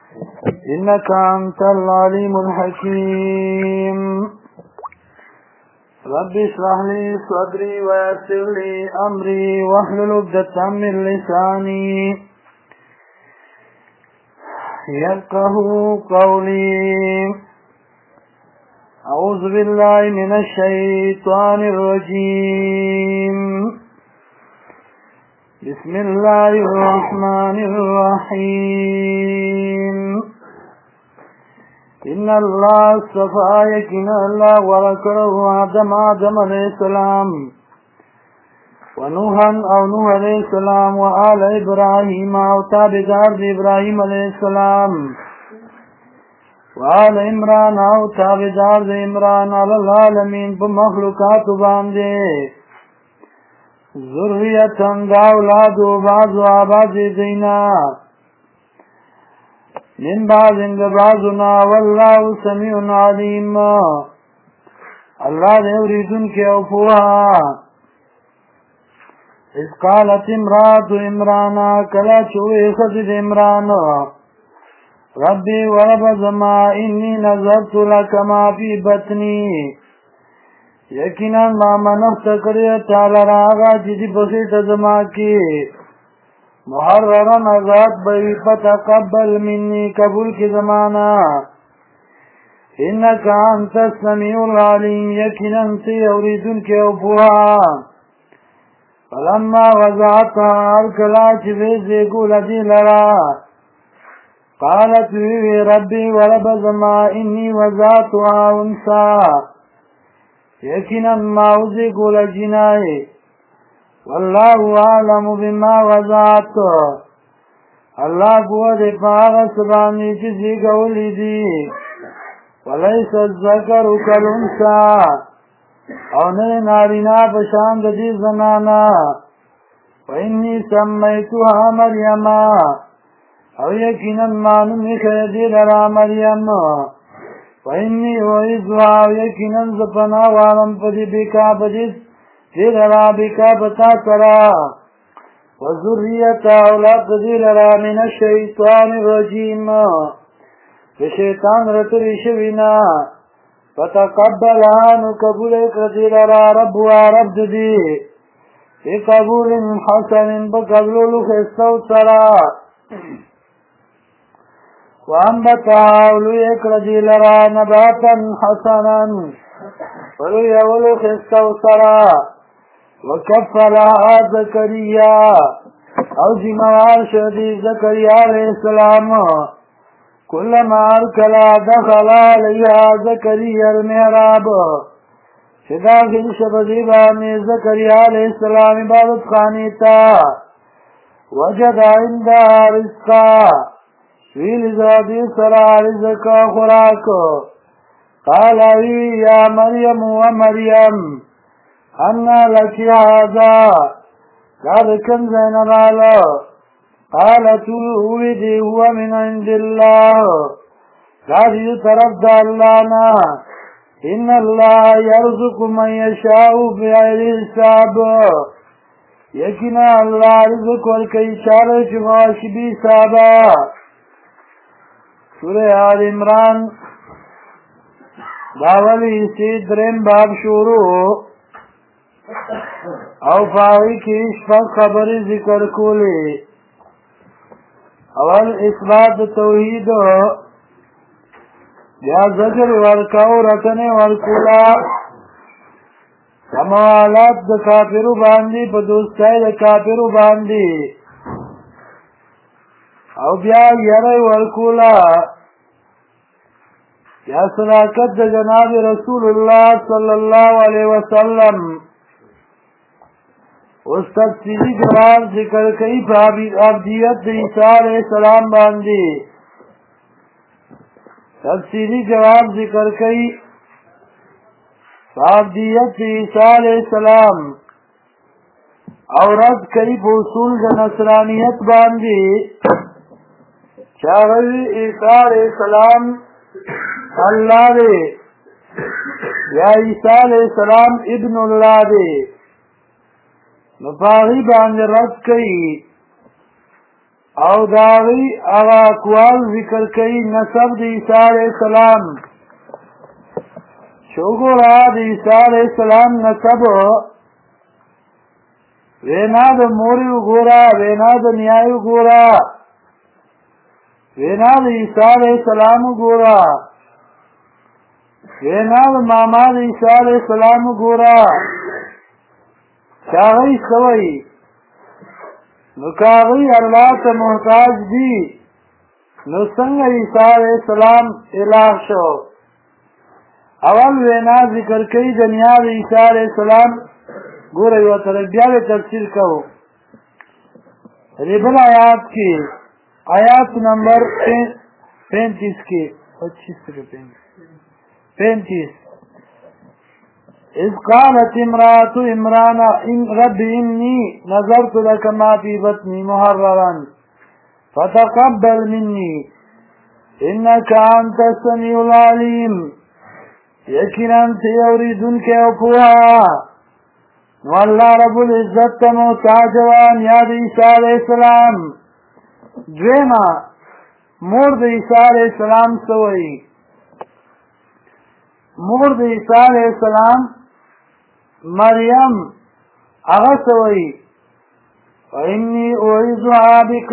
إنك أنت العليم الحكيم رب اشرح لي صدري ويسر لي أمري واحلل عقدة من لساني يفقهوا قولي أعوذ بالله من الشيطان الرجيم بسم الله الرحمن الرحيم إن الله اصطفى يقين الله وذكره آدم عليه السلام ونوحا نوح عليه السلام وآل إبراهيم تابعدار إبراهيم عليه السلام وآل عمران تابعدار عمران على العالمين بمخلوقات باندې ذریة دا اولاد بعض آباد دینا من بعض بعضنا والله سميع عليم الله دې اوریدون کې او پوها اذ قالت امرأة عمران کلا چوي خدای عمران ربي ورب زما اني نذرت لك ما في بطني یقینا ما منفت کړی تعالی راغا چې په زما کې محررن آزاد بوي فتقبل مني قبول کی زمانہ انك انت السميع العليم یقینا تی اوریدون کې او پوها فلما وضعتها الکلا چې ویزه ګول دی لرا قالت وی ربي ورب زما اني وضعتها انثى یقینا ماوزی ګول جنای والله اعلم بما وضعت الله گوه دې پاغه سبانی چې ګولې دي وليس الذكر كالانثى او نه نارینا په شان د دې زنانا واني سميتها مريم او یقینا مانو میخه دې لرا مریم واني وإذها یقینا زپنا وارم پدې بیکا پدې دې لرا بیکا بتا کرا وذریه اولاد دې لرا من الشیطان الرجیم شیطان رتری شوینا فتقبلها نقبول کړي لرا رب ورب دې بقبول حسن بقبول خستو سرا وانبتها اولوی کړي لرا نباتا حسنا ولوی اولو خستو سرا وكفلها زكريا او زموار شدي زكريا عليه السلام كلما اركلا دخل عليها زكريا المحراب شداخل شبذيباني زكريا عليه السلام عبادت خانيتا وجد عندها رزقا ویل زادی سرا رزقا خوراک قال يا مريم ومريم أنا لك هذا قال كم زين مالا قالت ولدي هو من عند الله قال يترد اللهنا إن الله يرزق من يشاء بغير حساب يكنا الله رزق والكي شارع شغاش بي سابا سورة آل عمران داولی سید درم باب شروع او فاوی کی شپږ خبرې ذکر کولې اول اثبات توحید یا ذکر ورکاو رکنه ورکولا سموالات د کافرو باندې په دوستای د کافرو باندې او بیا یره ورکولا یا صداقت د جناب رسول الله صلی الله علیه وسلم اس تفصیلی جواب ذکر کئی عبدیت عیسیٰ علیہ السلام باندی تفصیلی جواب ذکر کئی عبدیت عیسیٰ علیہ السلام اور رد کئی بوصول د نصرانیت باندی چاوی عیسیٰ علیہ السلام اللہ دے یا عیسیٰ علیہ السلام ابن اللہ دے نفاغی باندې رد کئی او داغی اغا اقوال ذکر کئی نسب دی عیسیٰ علیہ السلام شوگورا دی عیسیٰ علیہ السلام نسب وینا دا موری گورا وینا دا نیای گورا وینا دا عیسیٰ علیہ السلام گورا وینا دا ماما دا عیسیٰ علیہ السلام گورا چاگئی سوئی نکاغی اللہ تا محتاج دی نسنگ عیسیٰ علیہ السلام الہ شو اول وینا ذکر کئی دنیا دا عیسیٰ علیہ السلام گو رہی و تربیہ تفسیر کہو ریبل آیات کی آیات نمبر 35 کی 35 اذ قالت امرأة عمران رب انی نظرت لك ما في بطني محررا فتقبل مني انك انت السميع العليم یقینا تیوریدن کے اپوہا واللہ رب العزت محتاجوان یاد عیسیٰ علیہ السلام دویما مورد عیسیٰ علیہ السلام سوئی مورد عیسیٰ علیہ السلام مریم اغسوئی وإنی اعیذها بک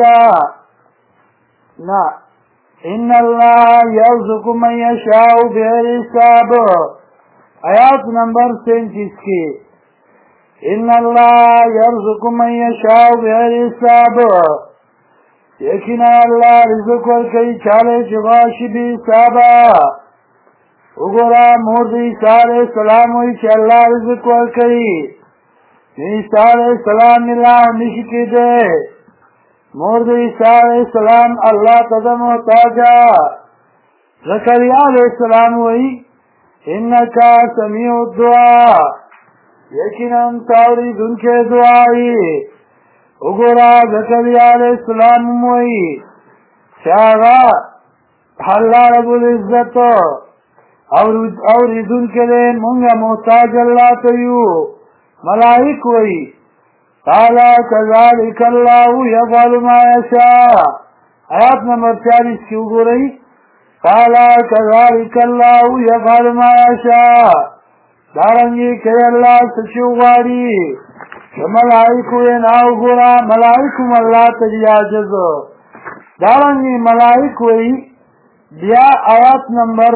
نا ان اللہ یرزق من یشاء بغیر حساب آیات نمبر 37 کی ان اللہ یرزق من یشاء بغیر حساب یقینا اللہ رزق ورکئی چالے چغاشی بی حسابا اگورا مورد عیسیٰ علیہ السلام ہوئی چھ اللہ رزق ورکئی عیسیٰ علیہ السلام اللہ نشکی دے مورد عیسیٰ علیہ السلام اللہ تدا محتاجا زکریا علیہ السلام ہوئی انکا سمیع الدعا یقینا تاورید ان کے دعائی اگورا زکریا علیہ السلام ہوئی شاہا اللہ رب العزت اورید ان کے لئے منگا محتاج اللہ تیو ملائک ہوئی قال كذلك الله يفعل ما يشاء آیات نمبر 40 کی گو رہی قال كذلك الله يفعل ما يشاء دارنگی کہ اللہ سچو غاری ملائکو ناو گورا ملائکم اللہ تجی عاجز دارنگی ملائکو بیا آیات نمبر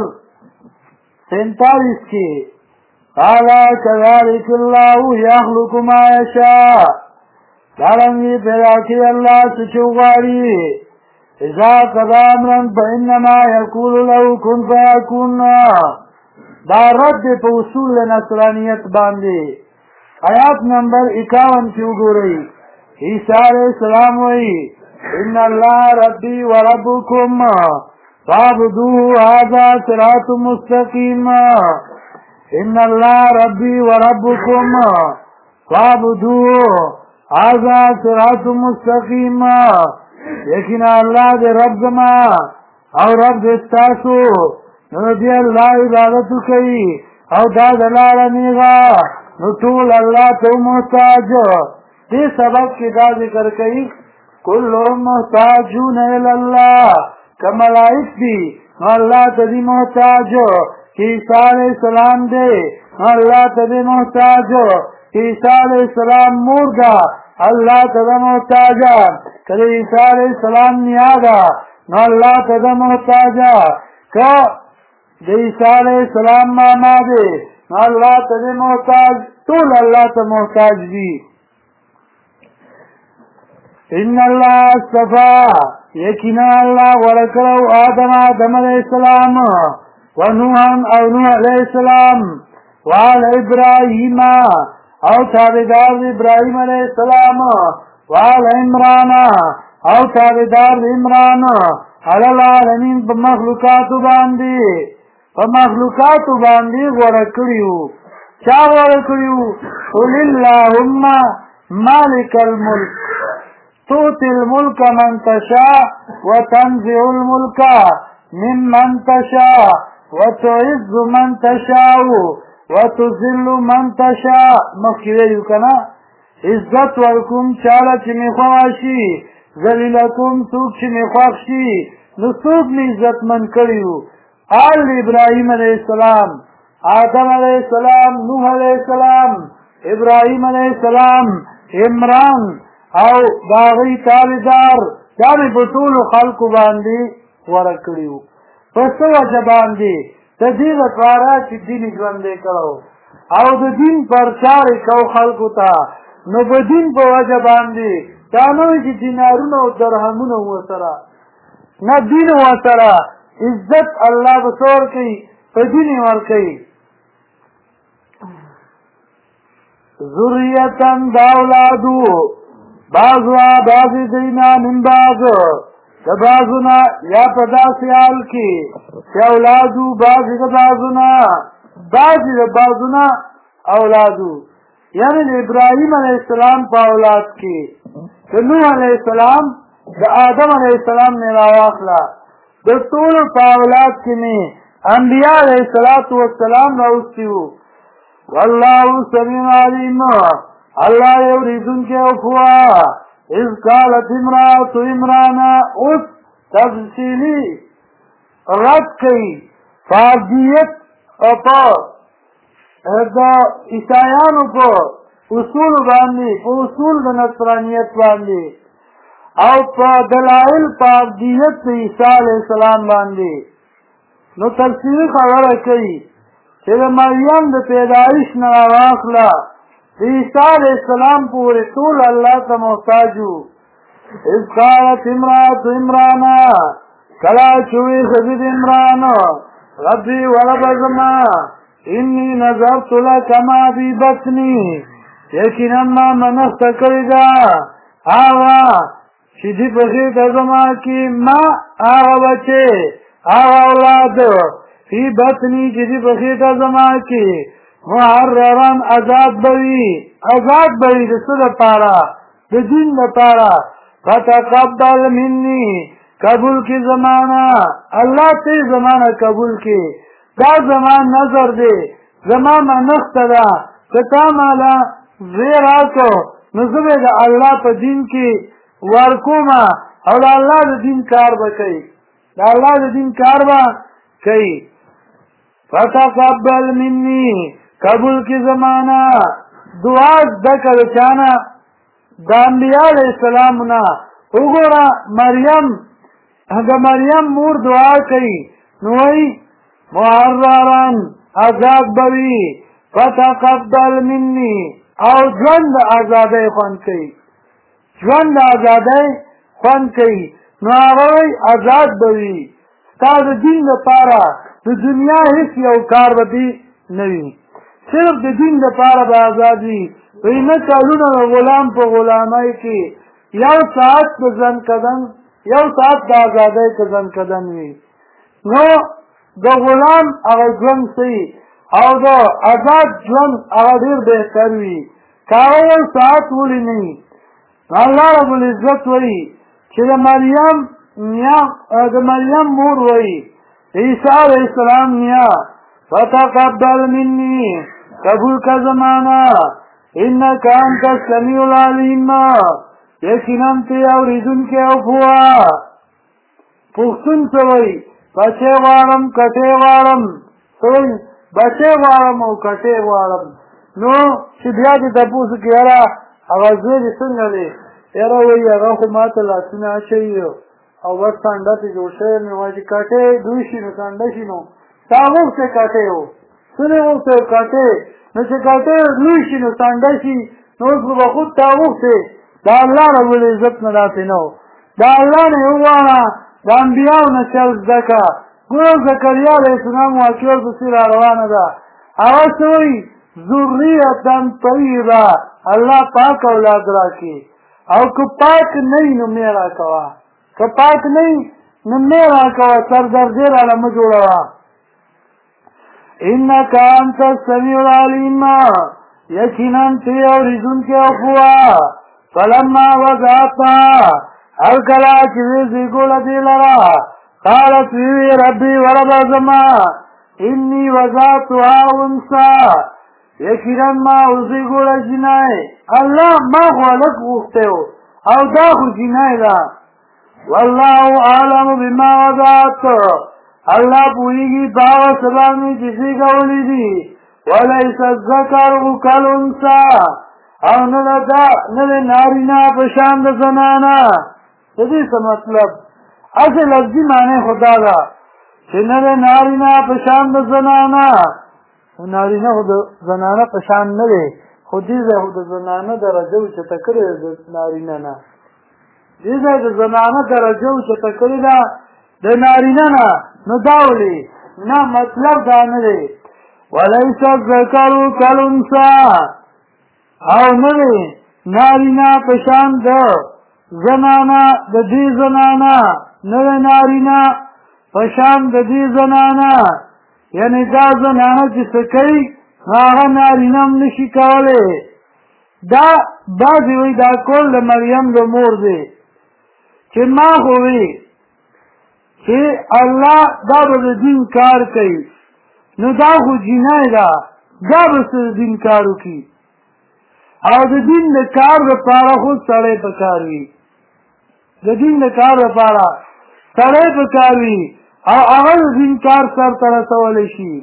47 کی قال كذلك الله يخلق ما يشاء دارنگی پیدا کی اللہ سچوغاری اذا قضا امرا فانما يقول له كن فيكون دا رد پا اصول نصرانیت باندے آیات نمبر 51 کی گو رہی عیسیٰ علیہ السلام وی ان اللہ ربی و ربکم فاعبدوه هذا صراط مستقیم ان اللہ ربی و ربکم فاعبدوه هذا صراط مستقیم یقینا اللہ دے رب زما او رب دستاسو نو دی اللہ عبادتو کئی او دا دلال نیغا نو طول اللہ تو محتاج دی سبق کی دا ذکر کئی کلهم محتاجون الاللہ کملائک دی نو اللہ تدی محتاج کہ عیسیٰ علیہ السلام دے نو اللہ تدی محتاج کہ عیسیٰ علیہ السلام مردہ اللہ تدی محتاجا کہ عیسیٰ علیہ السلام نیادا نو اللہ تدی محتاجا کہ عیسیٰ علیہ السلام ماما دے نو اللہ تدی محتاج طول اللہ تا محتاج دی ان اللہ اصطفا یقینا اللہ ورکرو آدم علیہ السلام ونوحا او نوح علیہ السلام وعلى ابراہیم او تابدار ابراہیم علیہ السلام وعلى عمران او تابدار عمران علی العالمین بمخلوقات باندی ورکریو چا ورکریو قل اللہم مالک الملک تؤتی الملک من تشاء وتنزع الملک ممن تشاء وتعز من تشاء وتذل من تشاء مخیویو کنا عزت ورکم چالا چمی خواشی ذلیلکم څوک چې مې خوښ شي نو څوک مې عزتمن کړي وو آل ابراهیم علیه السلام آدم علیه السلام نوح علیه السلام ابراهیم علیه السلام عمران او داغی تابعدار دا مې په ټولو خلکو باندې غوره کړي وو په څه وجه باندې د دې لپاره چې دین ژوندی کړو او د دین پرچار یې کو خلکو ته نو په دین په وجه باندې دا نه وي چې دینارونه او درهمونه ورسره نه دین ورسره عزت الله به څه ورکوي په دین یې ورکوي ذریتن دا اولادو بعضوا بعضې دینا من بعض د بعضونه یا په داسې حال کې چې اولادو بعضې د بعضونه بعضې د بعضونه اولادو یعنی د ابراهیم علیه السلام په اولاد کې د نوح علیه السلام د آدم علیه السلام نه راواخله د ټولو په اولاد کې مې انبیا علیه الصلاة والسلام راوستي وو والله سمیع علیم الله یوریدونکی او پوهه اذ قالت امرأة عمران اوس تفصیلي رد کوي فردیت په د عیسایانو په اصول باندې په اصول د نصرانیت باندې او په دلائل فردیت د عیسی علیه السلام باندې نو تفصیلي خبره کوي چې د مریم د پیدایش نه راواخله د عیسی علیه السلام پورې ټول الله ته محتاج وو اذ قالت امرأة عمران کله چې ویې ښځې د عمران ربي ورب زما انی نذرت لک ما فی بطنی یقینا ما منښته کړې ده هغه چې دې په خېټه زما کې ما هغه بچې هغه اولاد فی بطنی چې دې په خېټه زما کې محرران آزاد بوي د څه دپاره د دین دپاره فتقبل مني قبول کی زمانہ الله ته زمانہ قبول کی دا زمان نظر دی زمان منخت دا کتا مالا زیر آکو نظر دا اللہ پا دین کی ورکوما او دا اللہ دا دین کار با کئی فتقبل منی قبول کی زمانہ دعا دکر چانا دا انبیاء علیہ السلامنا اگورا مریم مور دعا کئی نوئی محرران آزاد بوی فتقبل منی او ژوند آزادی خوند کئی نو هغوی آزاد بوی ستا د دین دپاره د دنیا هیڅ یو کار به دې نه وي صرف د دین دپاره به آزاد وي وایي نه کلونه د غلام په غلامۍ کې یو ساعت د آزادۍ که زنکدن وي نو د غلام هغه ژوند صحیح او د آزاد ژوند هغه ډېر بهتر وي که هغه یو ساعت ولې نه وي الله رب العزت وایي چې د مریم مور وایي عیسی علیہ السلام نیا فتقبل منی قبول کا زمانہ انکا انت السمیع العلیم یقیناً تی اوریدن کے افوا پختون سوئی بچے غارم کٹے غارم سوئی بچے غارم او کٹے غارم نو چې بیا دې تپوس کې یاره هغه زوی دې څنګه دی یاره وایي هغه خو ماته لاسونه اچوي او بس ټانډه پې جوړ شوی مې وایي چې کاټې دوی شي نو ټانډه شي نو تا غوښتې کاټې و څه نه غوښتې کاټې نو چې کاټې لوی شي نو ټانډه شي نو اوس به خود تا غوښتې دا الله رب العزت نه داسې نه و دا الله نه وغواړه د انبیاو نه چل زده کړه ګوره زکریا علیه السلام واقعه ورپسې را روانه ده هغه څه وایي ذریة طیبه الله پاک اولاد راکړي او که پاک نه وي نو مې راکوه که پاک نه وي نو مې راکوه سردردې راله مه جوړوه انک انت السمیع العلیم یقینا تی اورېدونکی او پوه فلما وضعتها هر کله چې ویې زېږوله دې لره قالت ویوی ربي وربه زما انی وضعتها انثی یقینا ما وزېږوله جنۍ الله ما خو هلک غوښتی و او دا خو جنای ده والله اعلم بما وضعت الله پوهیږي په هغه څه باندې چې زیږولي دي وليس الذکر کالانثى او نه ده نارینه په شان د زنانه. د دې څه مطلب اصل لفظي معنی خدا ده چې نه ده نارینه په شان د زنانه. نارینه خو د زنانه په شان نه دی خو دې ځای خو د زنانه درجه اوچته کړې ده د نارینه نه. دې ځای د زنانه درجه اوچته کړې ده د نارینه نه. نو دا ولې نه مطلب دا نه دی وليس الذکر کالانثى او نه دی نارینه په شان د زنانه د دې زنانه نه دی نارینه په شان د دې زنانه. یعنی دا زنانه چې څه کوي هغه نارینه هم نشي کولی. دا بعضې وایي دا کول د مریم د مور دی چې ما خو وی چې الله دا به د دین کار کوي نو دا خو جنای ده دا به څه د دین کار وکړي او د دین د کار دپاره خو سړی پکار وي. د دین د کار دپاره سړی پکار وي او هغه د دین کار سرته رسولی شي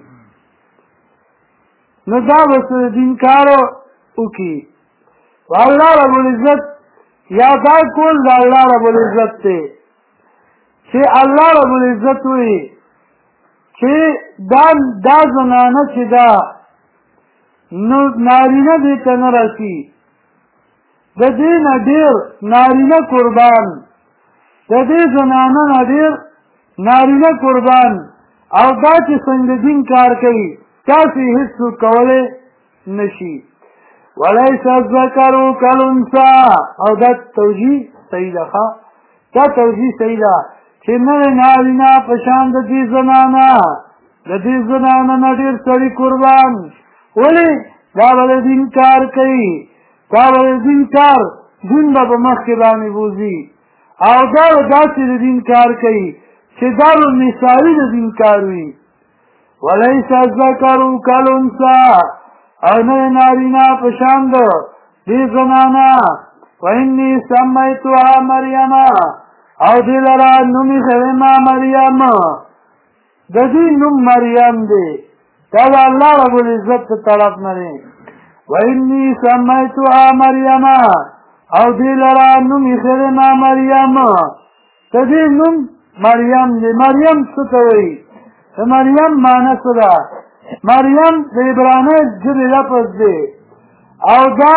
نو دا به څه د دین کار وکړي. الله رب العزت یا دا کول د الله رب العزت دی چې الله رب العزت وي چې دا زنانه چې ده نو نارینه دې ته نه رسي د دې نه ډېر نارینه قربان د دې زنانه نه ډېر نارینه قربان او دا چې څنګه دین کار کوي تاسې هېڅ څوک کولی نشي. وليس الذکر کالانثى او دا توجیه صحیح ده دا توجیه صحیح ده چې نه نارینه په شان د دې زنانه د دې زنانه نه ډېر سړي قربان. ولې دا به د دین کار کوي دا به د دین کار دین به په مخکې باندې بوځي او دا به داسې د دین کار کوي چې دا به مثالي د دین کار وي. وليس الذکر کالانثى او نه نارینه په شان د دې زنانه. واني سمیتها مریم او دې لره نوم یې کړی ما مریم د دې نوم مریم دی دا د الله رب العزت په طرف نه دی. واني سمیتها مریم او دې لره نوم یې کړی ما مریم د دې نوم مریم دی. مریم څه ته وایي د مریم معنی څه ده؟ مریم د عبراني ژبې لفظ دی او دا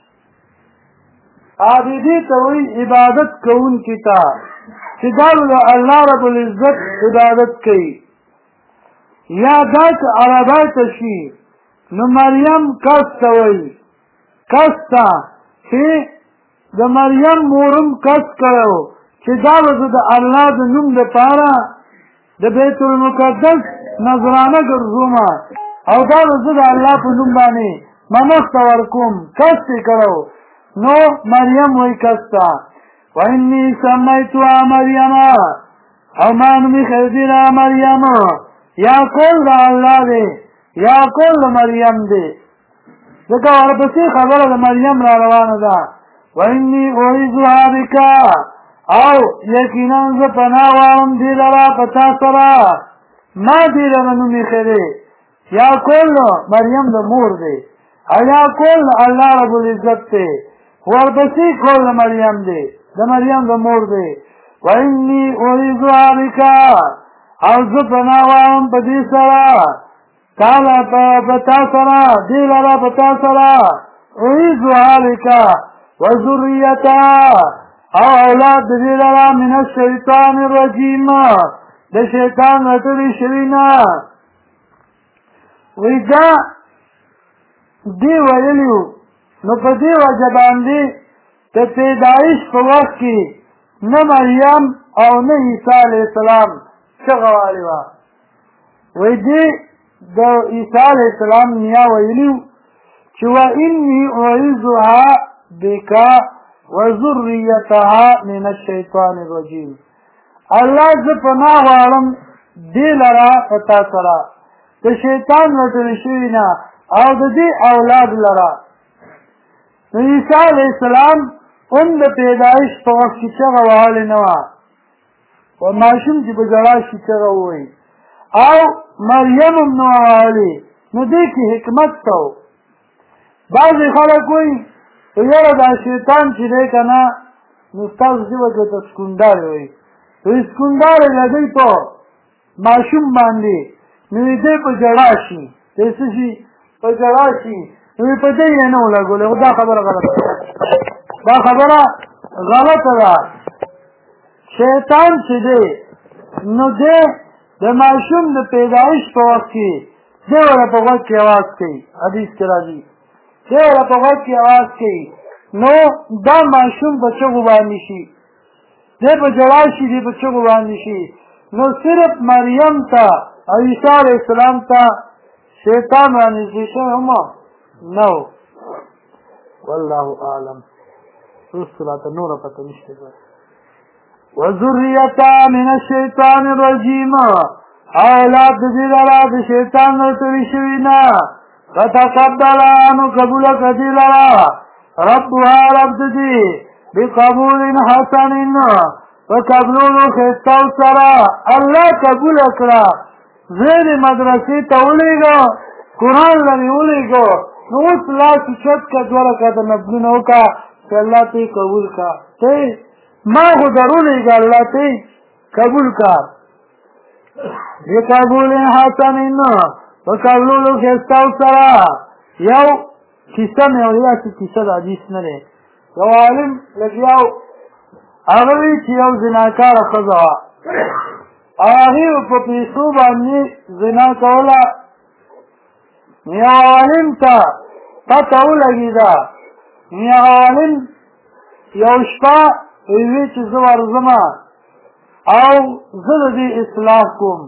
عابدې ته وایي عبادت کوونکي ته چې دا د الله رب العزت عبادت کوي. یا دا چې عربی ته شي نو مریم کس ته وایي کس ته چې د مریم مورم کس کړی چې دا به زه د الله د نوم دپاره د بیت المقدس نظرانه ګرځومه او دا به زه د الله په نوم باندې منښت ورکوم کس یې کړی نو مریم وایي کس ته. واني سمیتها مریم او ما نوم یې ایښی مریم یا کول د الله دی یا کول د مریم دی ځکه ورپسې خبره د مریم را روانه ده. واني اعیذها بک او یقینا زه پناه غواړم دې لره په تا سره ما دې لره نوم ایښی دی. یا کول مریم د مور دی او یا کول الله رب العزت دی ورپسې کول د مریم دی د مریم د مور دی. واني اعیذها بک او زه پناه غواړم په دې سره تعالی په تا سره دې لره په تا سره اعیذها بک وذریتها او اولاد دې لره من الشیطان الرجیم د شیطان رټلي شوي نه. وایي دا دې ویلي وو نو په دې وجه باندې د پیدایش په وخت کې نه مریم او نه عیسی علیه السلام چغه والې وه. وایي دې د عیسی علیه السلام نیا ویلي وو چې واني اعیذها بک وذریتها من الشیطان الرجیم. الله زه پناه غواړم دې لره په تا سره د شیطان رټلي شوي نه او د دې اولاد لره. نو عیسی علیه السلام هم د پیدایش په وخت کې چغه وهلې نه وه و ماشوم چې په ژړا شي چغه ووایي او مریم هم نه وه وهلې نو دې کې حکمت څه و بعضې خلک وایي یاره دا شیطان چې دی که نه نو ستاسو ژبه کې ورته سکوندارې وایي وایي سکوندارې لګوي په ماشوم باندې نو دی په ژړا شي دی څه شي په ژړا شي نو په دې یې نه ولګولې خو دا خبره غلطه ده دا خبره غلطه ده شیطان چې دی نو دی د ماشوم د پیدایش په وخت کې دی وله په غوږ کې اواز کوي حدیث کې راځي دی وله په غوږ کې اواز کوي نو دا ماشوم په چغو باندې شي دی په ژړا شي دی په چغو باندې شي نو صرف مریم ته او عیسی علیه السلام ته شیطان رانږدې شوی هم نه و والله اعلم رسو راته نوره پته نشته وذریته من الشیطان الرجیم اولاد د دې لره د شیطان نه تللی شوي نه فتقبلها نو قبوله کړه دې لره ربها رب د دې بقبول حسن په قبولونو ښایسته سره الله قبوله کړه زه دې مدرسې ته ولېږه قرآن لرې ولېږه نو اوس لاس اوچت کړه دوه رکعته نفلونه وکړه چې الله ته یې قبول کړه ته ما خو در ولېږه الله ته یې قبول کړه بقبول حسن په قبولونو ښایسته سره یو کیسه مې اورېده چې کیسه د حدیث نه دی یو عالم لګیا و هغه وایي چې یو زناکاره ښځه وه او هغې په پیسو باندې زنا کوله یو عالم ته پته ولګېده هغه عالم یو شپه ویې چې زه ورځم او زه د دې اصلاح کوم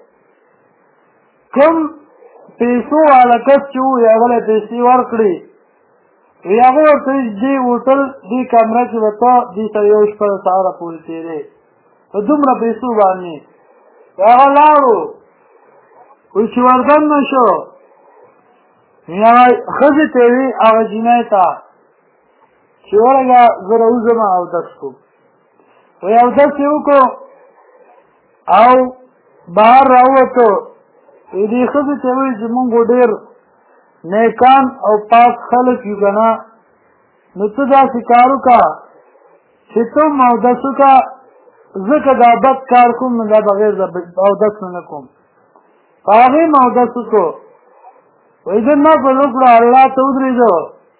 کوم پیسو والا کس چې و هغه له پیسې ورکړې وی هغه ورته وایي دې هوټل دې کمره کې به ته دې سره یو شپه د سهاره پورې تېرې په دومره پیسو باندې هغه لاړو وایي چې وردننه شو هغه ښځې ته وي هغه جینۍ ته چې ورګه زه راوځم اودس کوم وایي اودس یې وکړو او بهر راووتو وایي دې ښځې ته وایي چې مونږ ډېر نیکان او پاک خلک یو که نه نو ته داسې کار وکړه چې ته هم اودس وکړه زه که دا بد کار کوم نو دا بغیر د اودس نه کوم په هغې م اودس وکړو وایي زه نفل وکړه الله ته ودرېده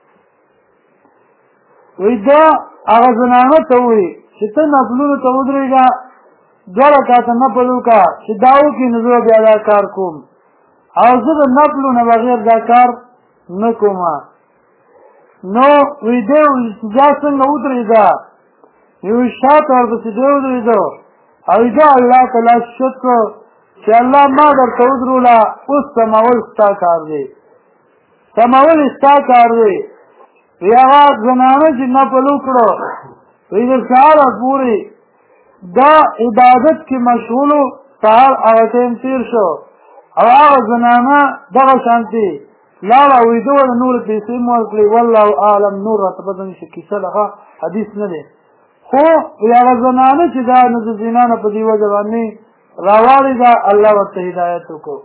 وایي دا هغه زنانه ته وایي چې ته نفلونو ته ودرېږه دوه رکعته نفل وکړه چې دا وکړي نو زه بیا دا کار کوم او زه د نفلو نه بغیر دا کار نه کوم نو وایي دی دا څنګه ودرېده وایي شاته ورپسې دی ودرېده او دا الله ته لاس شت کړو چې الله ما درته ودروله اوس سمول ستا کار دی سمول ستا کار دی وایي هغه زنانه چې نفل وکړو وایي د سهاره پورې دا عبادت کې مشغولو سهار هغه ټایم تېر شو او هغه زنانه دغه شانتې لاړه ویده وه د نورې پیسې مو ورکړې والله اعلم نور راته پته نشته کیسه دغه حدیث نه دی خو هغه زنانه چې دا نو د زنا نه په دې وجه باندې راواړېده الله ورته هدایت وکړو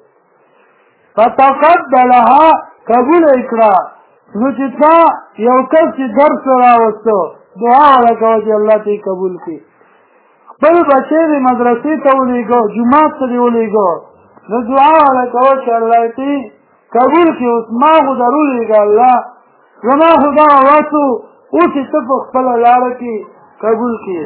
فتقبلها قبول یې کړه نو چې تا یو کس چې درس راوستو دعا وله کوه چې الله ته یې قبول کړي خپل بچی دې مدرسې ته ولېږه جومات ته دې ولېږه نو دعا وله کوه چې الله ته قبول کړي اوس ما خو در ولېږه الله زما خو دغه وس و اوس یې ته په خپله لاره کې قبول کړي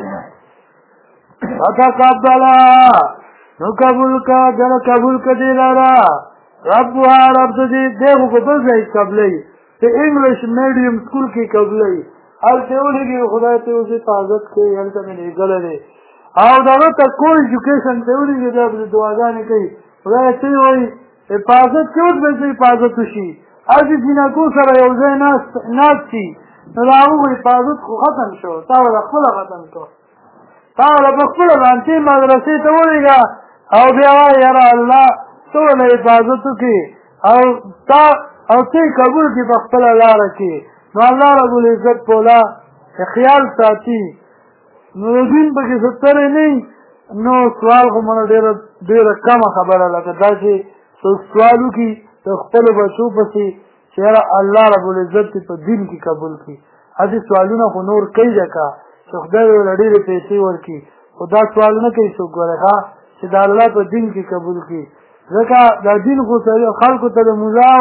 فتقبلها نو قبول که دله قبول که دې لره ربها رب د دې دی خو په بل ځای قبلوي په انګلیش میډیم سکول کې قبلوي هلته یې ولېږي خدای ته اوس حفاظت کوي هلته مې لېږلی دی او دغه ته کو ایجوکیشن ته ولېږي دا به دعاګانې کوي خدای ته یې وایي حفاظت کې اوس به حفاظت وشي هسې جینکو سره یو ځای ناست شي نو د هغوی حفاظت خو ختم شو تا وله خپله ختم کړو تا وله په خپله ځانتې مدرسې ته ولېږه او بیا وایي یاره الله ته وله حفاظت وکړي او ته یې قبول کړي په خپله لاره کې نو الله رب العزت پوله خیال ساتي نو د دین پکې سترې نه نو سوال خو مونږ ډېره کمه خبره لکه دا چې څوک سوال وکړي د خپلو بچو پسې چې یاره الله رب العزت په دین کې قبول کړي هسې سوالونه خو نور کوي ځکه چې خدای ورله ډېرې پیسې ورکړي خو دا سوال نه کوي څوک ګوره ښه چې د الله په دین کې قبول کړي ځکه دا دین خو خلکو ته د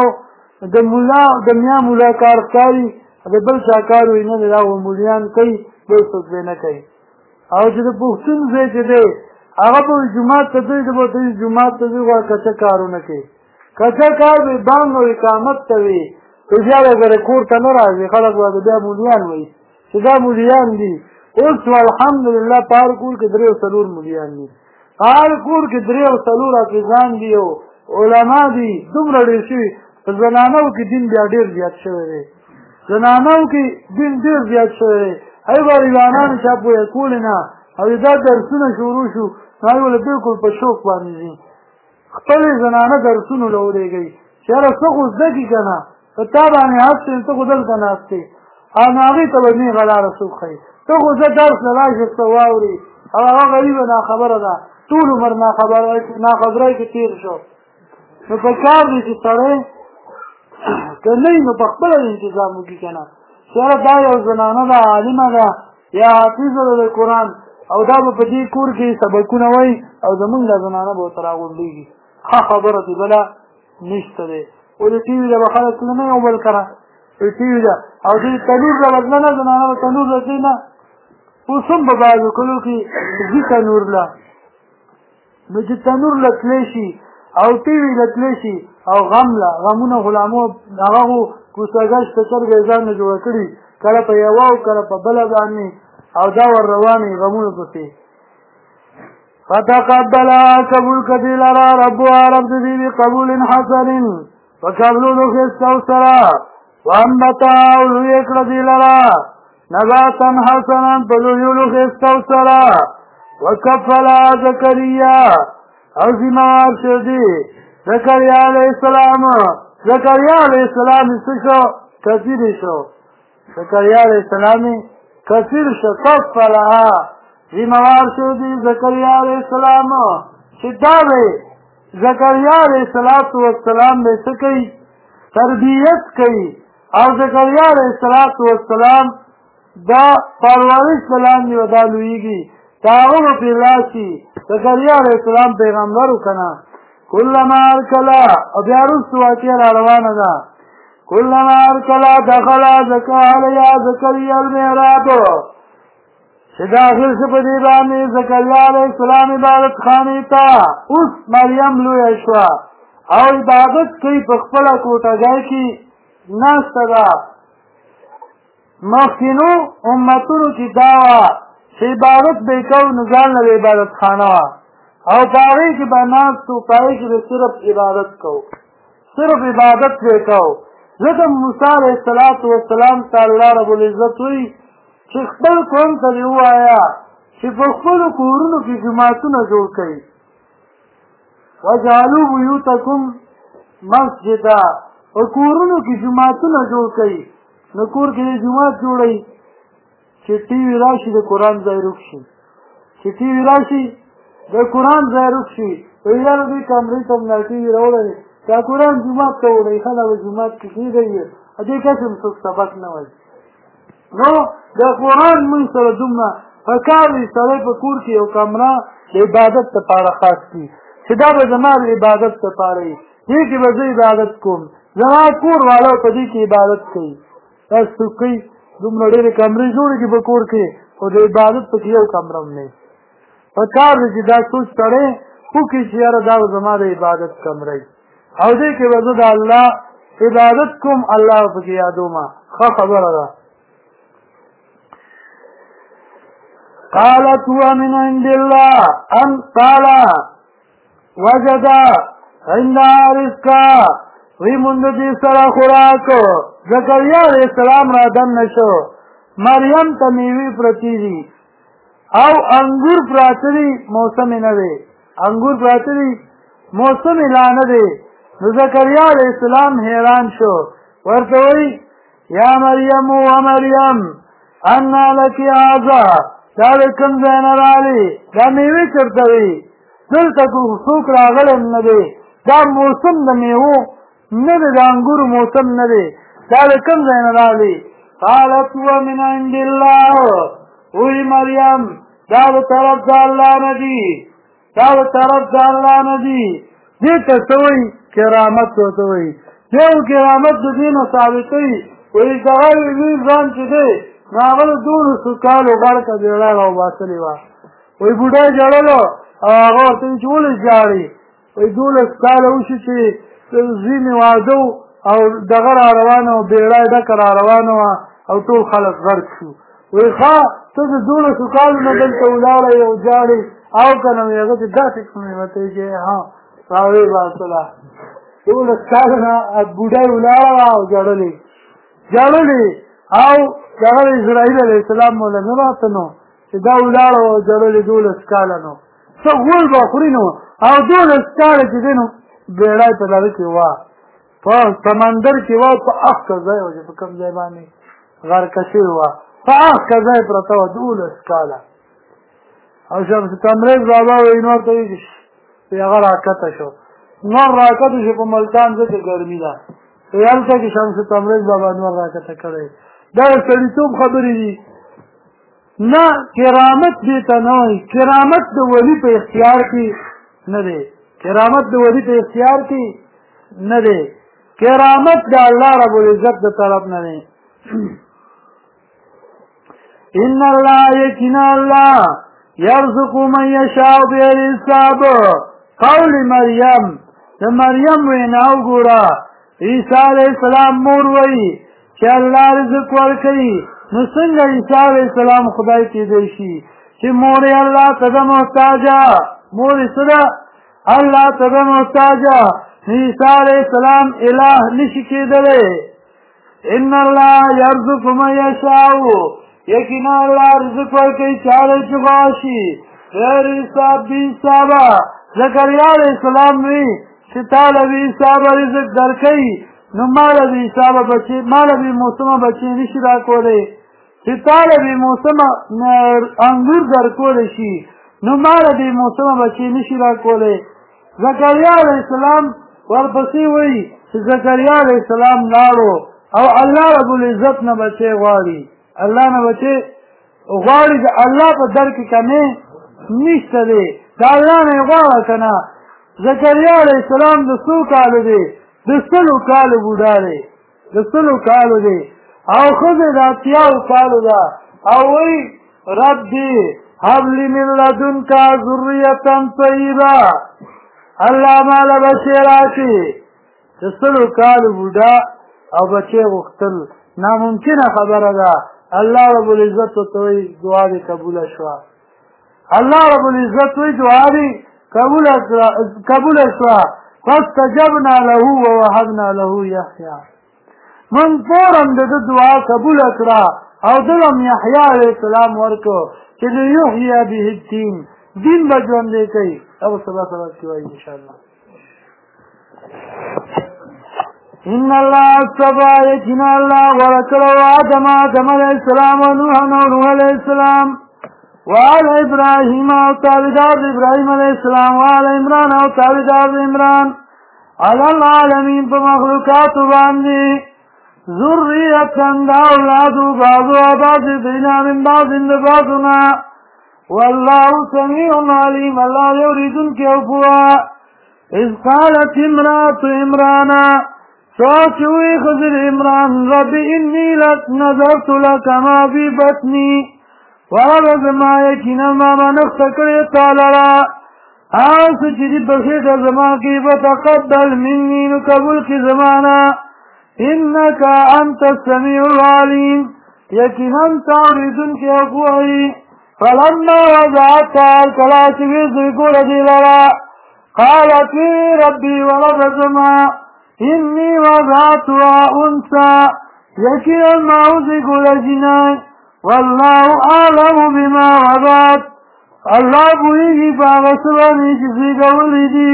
میا مولا کار ښکاري د بل چا کار وي نه دی دا مولیان کوي بل څوک دی نه کوي او چې د پښتون ځای چې دی هغه به جومات ته ځي د به جومات ته ځي غواړي کچه کارونه کوي کچه کار وي بانګ او اقامت ته وي خو بیا به کور ته نه راځي خلک به بیا مولیان وایي چې دا مولیان دي اوس الحمدلله په هر کور کې 3 او 4 مولیان دي په هر کور کې 3 او 4 حافظان دي او علما دي دومره ډېر شوي په زنانو کې دین بیا ډېر زیات شوی دی زنانو کې دین ډېر زیات شوی دی هغې به ریوانانو چا پوهه کولې نه او دا درسونه شروع شو نو هغې ولې بلکل په شوق باندې ځي خپلې زنانه درسونو له ورېږئ چې یاره څه خو زده کړي که نه په تا باندې هست یم ته خو دلته ناست یې او نو هغې ته به نېغه لاره څوک ښایي ته خو زه درس له راشي څه واورې او هغه غریبه ناخبره ده ټول عمر ناخبرۍ کې تېر شو نو په کار دی چې سړی که نه نو په خپله انتظام وکړي که نه چې یاره دا یو زنانه ده عالمه ده یا حافظه ده د قرآن او دا به په دې کور کې سبقونه وایي او زمونږ دا زنانه به ورته راغونډېږي ښه خبره دې بله نشته دی ولې ټي وي ته به خلک تله نه یو بل کره ټي وي ده او دې تنور له بدله نه زنانه به تنور له ځي نه اوس هم په بعضو کلو کې ځي تنور له نو چې تنور له تلی شي او ټي وي له تلی شي او غم له غمونه غلامو هغه خو کوڅهګش ته چرګې ځان نه جوړه کړي کله په یوه او کله په بله باندې او دا ور روانې غمونه پسې فتقبلا قبول کړي لرا ربها رب دې بقبول حسن وقبلولو ښایسته سره وانبتا او لوی کړه دې لرا نباتا حسنا په لویولو ښایسته سره وکفلا زکریا او ذموار شو دي زکریا علیه السلام څه شو کثیر شو زکریا علیه السلام کثیر شو کفلها ذموار شو دي زکریا علیه السلام چې دا دی زکریا علیه السلام به څه کوي تربیت کوي او زکریا علیه السلام دا پرورش بلاندې و دا لویږي تعاون پې راشي زکریا علیه السلام پیغمبر و که نه کلما ارکلا او بیا وروسته واقعه را روانه ده کلما ارکلا دخلا علیها زکریا المحراب چې داخل شو په دې باندې زکریا علیه السلام عبادت خانې ته اوس مریم لویه شوه او عبادت کوي په خپله کوټګۍ کې ناسته ده مخکینو امتونو کې دا وه چې عبادت به یې کوو نو ځان له عبادت خانه وه او په هغې کې به ناست و په هغې کې به صرف عبادت کوو صرف عبادت به یې کوو ځکه موسی علیه السلام ته الله رب العزت وایي چې خپل قوم ته دې ووایه چې په خپلو کورونو کې جوماتونه جوړ کړي وجعلوا بیوتکم مسجدا په کورونو کې جوماتونه جوړ کړي نو کور کې جومات جوړوي چې ټي وي راشي د قرآن ځای روک شي چې ټي وي راشي د قرآن ځای روک شي یاره دوی کمرې ته ملا ټي وي راوړی دا قرآن جومات ته وړی ښه دا به جومات کې کېږي دې قسم څوک سبق نه وایي نو د قرآن موږ سره دومره پکار دی سړی په کور کې یو کمره د عبادت دپاره خاص کړي چې دا به زما د عبادت دپاره وي دې کې به زه عبادت کوم زما کور والا په دې کې عبادت کوي دا څوک کوي دومره ډېرې کمرې جوړې کړي په کور کې خو د عبادت پکې یو کمره هم نه وي پکار دی چې دا سوچ سړی وکړي چې یاره دا به زما د عبادت کمره وي او دې کې به زه د الله عبادت کوم الله پکې یادومه ښه خبره ده قالت هو من عند الله ان قال وجد عندها رزقا وی مونږ دې سره خوراک زکریا علیه السلام را دننه شو مریم ته میوې پرتې دي او انګور پراته دي موسم نه دی انګور پراته دي موسم لا نه دی نو زکریا علیه السلام حیران شو ورته وایي یا مریم و مریم انا لکی آزا دا د کوم ځای نه راغلي دا میوې چېرته وي دلته څوک راغلی نه دی دا موسم د میوو نه دی د انګورو موسم نه دی دا د کوم ځای نه راغلي قالت هو من عند الله وی مریم دا د طرف د الله نه دي دا د طرف د الله نه دي دې ته څه وایي کرامت ورته وایي یو کرامت د دې نه ثابتوي وایي دغه لوی ځان چې دی نو هغه د 1200 کالو غړکه بیړه راوباسلې وه وایي بوډا ژړلو او هغه ورته وایي چې ولې ژاړې وایي 12 کاله وشي چې زوی مې واده و او دغه را روانه وه بیړه یې ډکه را روانه وه او ټول خلک غرق شو وایي ښه ته د 12 کالو نه دلته ولاړی او ژاړې او که نه وایي هغه چې داسې کړې ورته وایي چې ها راویې باسله 12 کاله نه بوډا یې ولاړه وه او ژړلې او دغه اسرائیل علیه السلام مولا نه راته نو چې دا ولاړه وه ژړلې 12 کاله نو څه غول به خوري نو او 12 کاله چې دی نو بیړه یې په دغه کې وه په سمندر کې وه په اخته ځای وه چې په کوم ځای باندې غرقه شوې وه په اخته ځای پرته وه 12 کاله او شمس تبریز بابا وایي نور ته وایي چې هغه راکته شو نور راکته شو په ملتان ځکه ګرمي ده هلته کې شمس تبریز بابا نور راکته کړی دا سړیتوب خبرې دي نه کرامت دې ته نه وایي کرامت د ولي په اختیار کې نه دی کرامت د ولي په اختیار کې نه دی کرامت د الله رب العزت د طرف نه دی ان الله یقینا الله یرزق من یشاء بغیر حساب قول مریم د مریم وینا وګوره عیسی علیه السلام مور وایي چې الله رزق ورکوي نو څنګه عیسی علیه السلام خدای کېدی شي چې مور یې الله ته ده محتاجه مور یې څه ده الله ته ده محتاجه عیسی علیه السلام اله نشي کېدلی ان الله یرزق من یشاء یقینا الله رزق ورکوي چاله چې غواړي غیر حساب بې حسابه زکریا علیه السلام وی چې تعالی بې حسابه رزق درکوي نو ماله بې حسابه بچې ماله بې موسمه بچې نشي راکولی چې تعالی بې موسمه انګور درکولی شي نو ماله بې موسمه بچې نشي راکولی زکریا علیه السلام ورپسې وایي چې زکریا علیه السلام لاړو او الله رب العزت نه بچې غواړي الله نه بچې غواړي د الله په در کې کمې نشته دی د الله نه یې غواړه که نه زکریا علیه السلام د څو کالو دی د 100 کالو بوډا دی د 100 کالو دی او ښځې د 80 کالو ده او وایي ربي هب لي من لدنک ذریة طیبه الله ماله بچې راکړي د 100 کالو بوډا او بچې غوښتل ناممکنه خبره ده الله رب العزت ورته وایي دعا دې قبوله شوه الله رب العزت وایي دعا دې قبوله شوه فاستجبنا له ووهبنا له یحیی من فورا د ده دعا قبوله کړه او دلم یحیی علیه السلام ورکړو چې لیحیی به الدین دین به ژوندی کوي او سبا کې وایي انشاءالله ان الله اصطفى یقینا الله غوره کړی و آدم علیه السلام و نوح علیه السلام وآل ابراهیم او تابعدار ابراهیم علیه السلام وآل عمران او تابعدار عمران علی العالمین په مخلوقاتو باندې ذریة د اولادو بعضها بعض بنا من بعض د بعضنا والله سمیع علیم الله یوریدونکی او پوه اذ قالت امرأة عمران سوچ وی خضر عمران رب انی نظرت لك ما فی بطنی ورب زما یقینا ما نخت کړی تعالی را آس چې دې بخیټه زما کې فتقبل مني نو قبول کی زمانہ انك انت السميع العليم یقینا تاوریدونکی او پوهی فلما وضعتها الکلات ویزوی کول دی لرا قالت ربی ولد زما انی وضعتها انسا یقینا معوذی کول جنای والله اعلم بما وضعت الله پوهیږي په هغه څه باندې چې زیږولی دي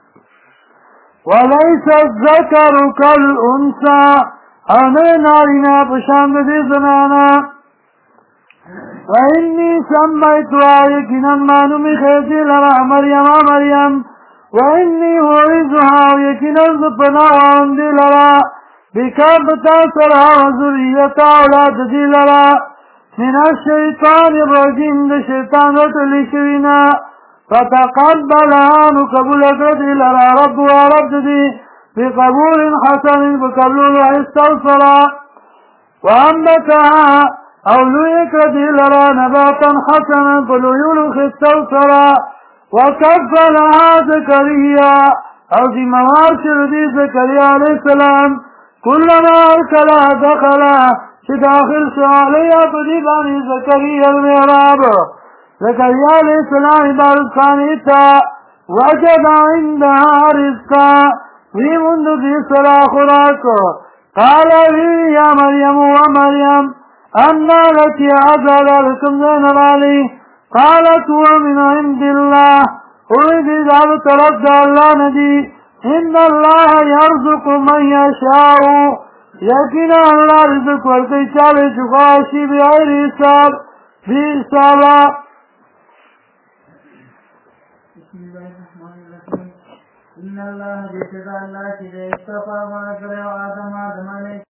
وليس الذکر کالانثی او نه نارینه په شان د دې زنانه وإني سميتها يكنا ما نمخيتي لرا مريم وإني أعيذها يكنا زبنا وعندي لرا بكابتا سرها وزريتا أولاد دي لرا من الشيطان الرجيم لشيطان وتلشرنا فتقبلها نقبل دي لرا رب ورب دي بقبول حسن بقبول استوصلا وأنبتها أولوك دي لرا نباتا حسنا فليولخ استوصلا وكفلها زكريا أو دي مواشر دي زكريا عليه السلام كلما أركلا دخلا داخل شعاليا فديباني زكريا المعراب زكريا عليه السلام عبارة خانيتا وجد عندها رزقا في منذ في صلاة خراك قال لي يا مريم ومريم أنى لك هذا ذلكم زين العلي قالت هو من عند الله أريد إذا ترد الله ندي إن الله يرزق من يشاء يكن الله رزق والكيشال شخاشي بغير حساب بحسابا. بسم الله الرحمن الرحيم. إن الله جزاء الله كذا اصطفى ما أكره آدم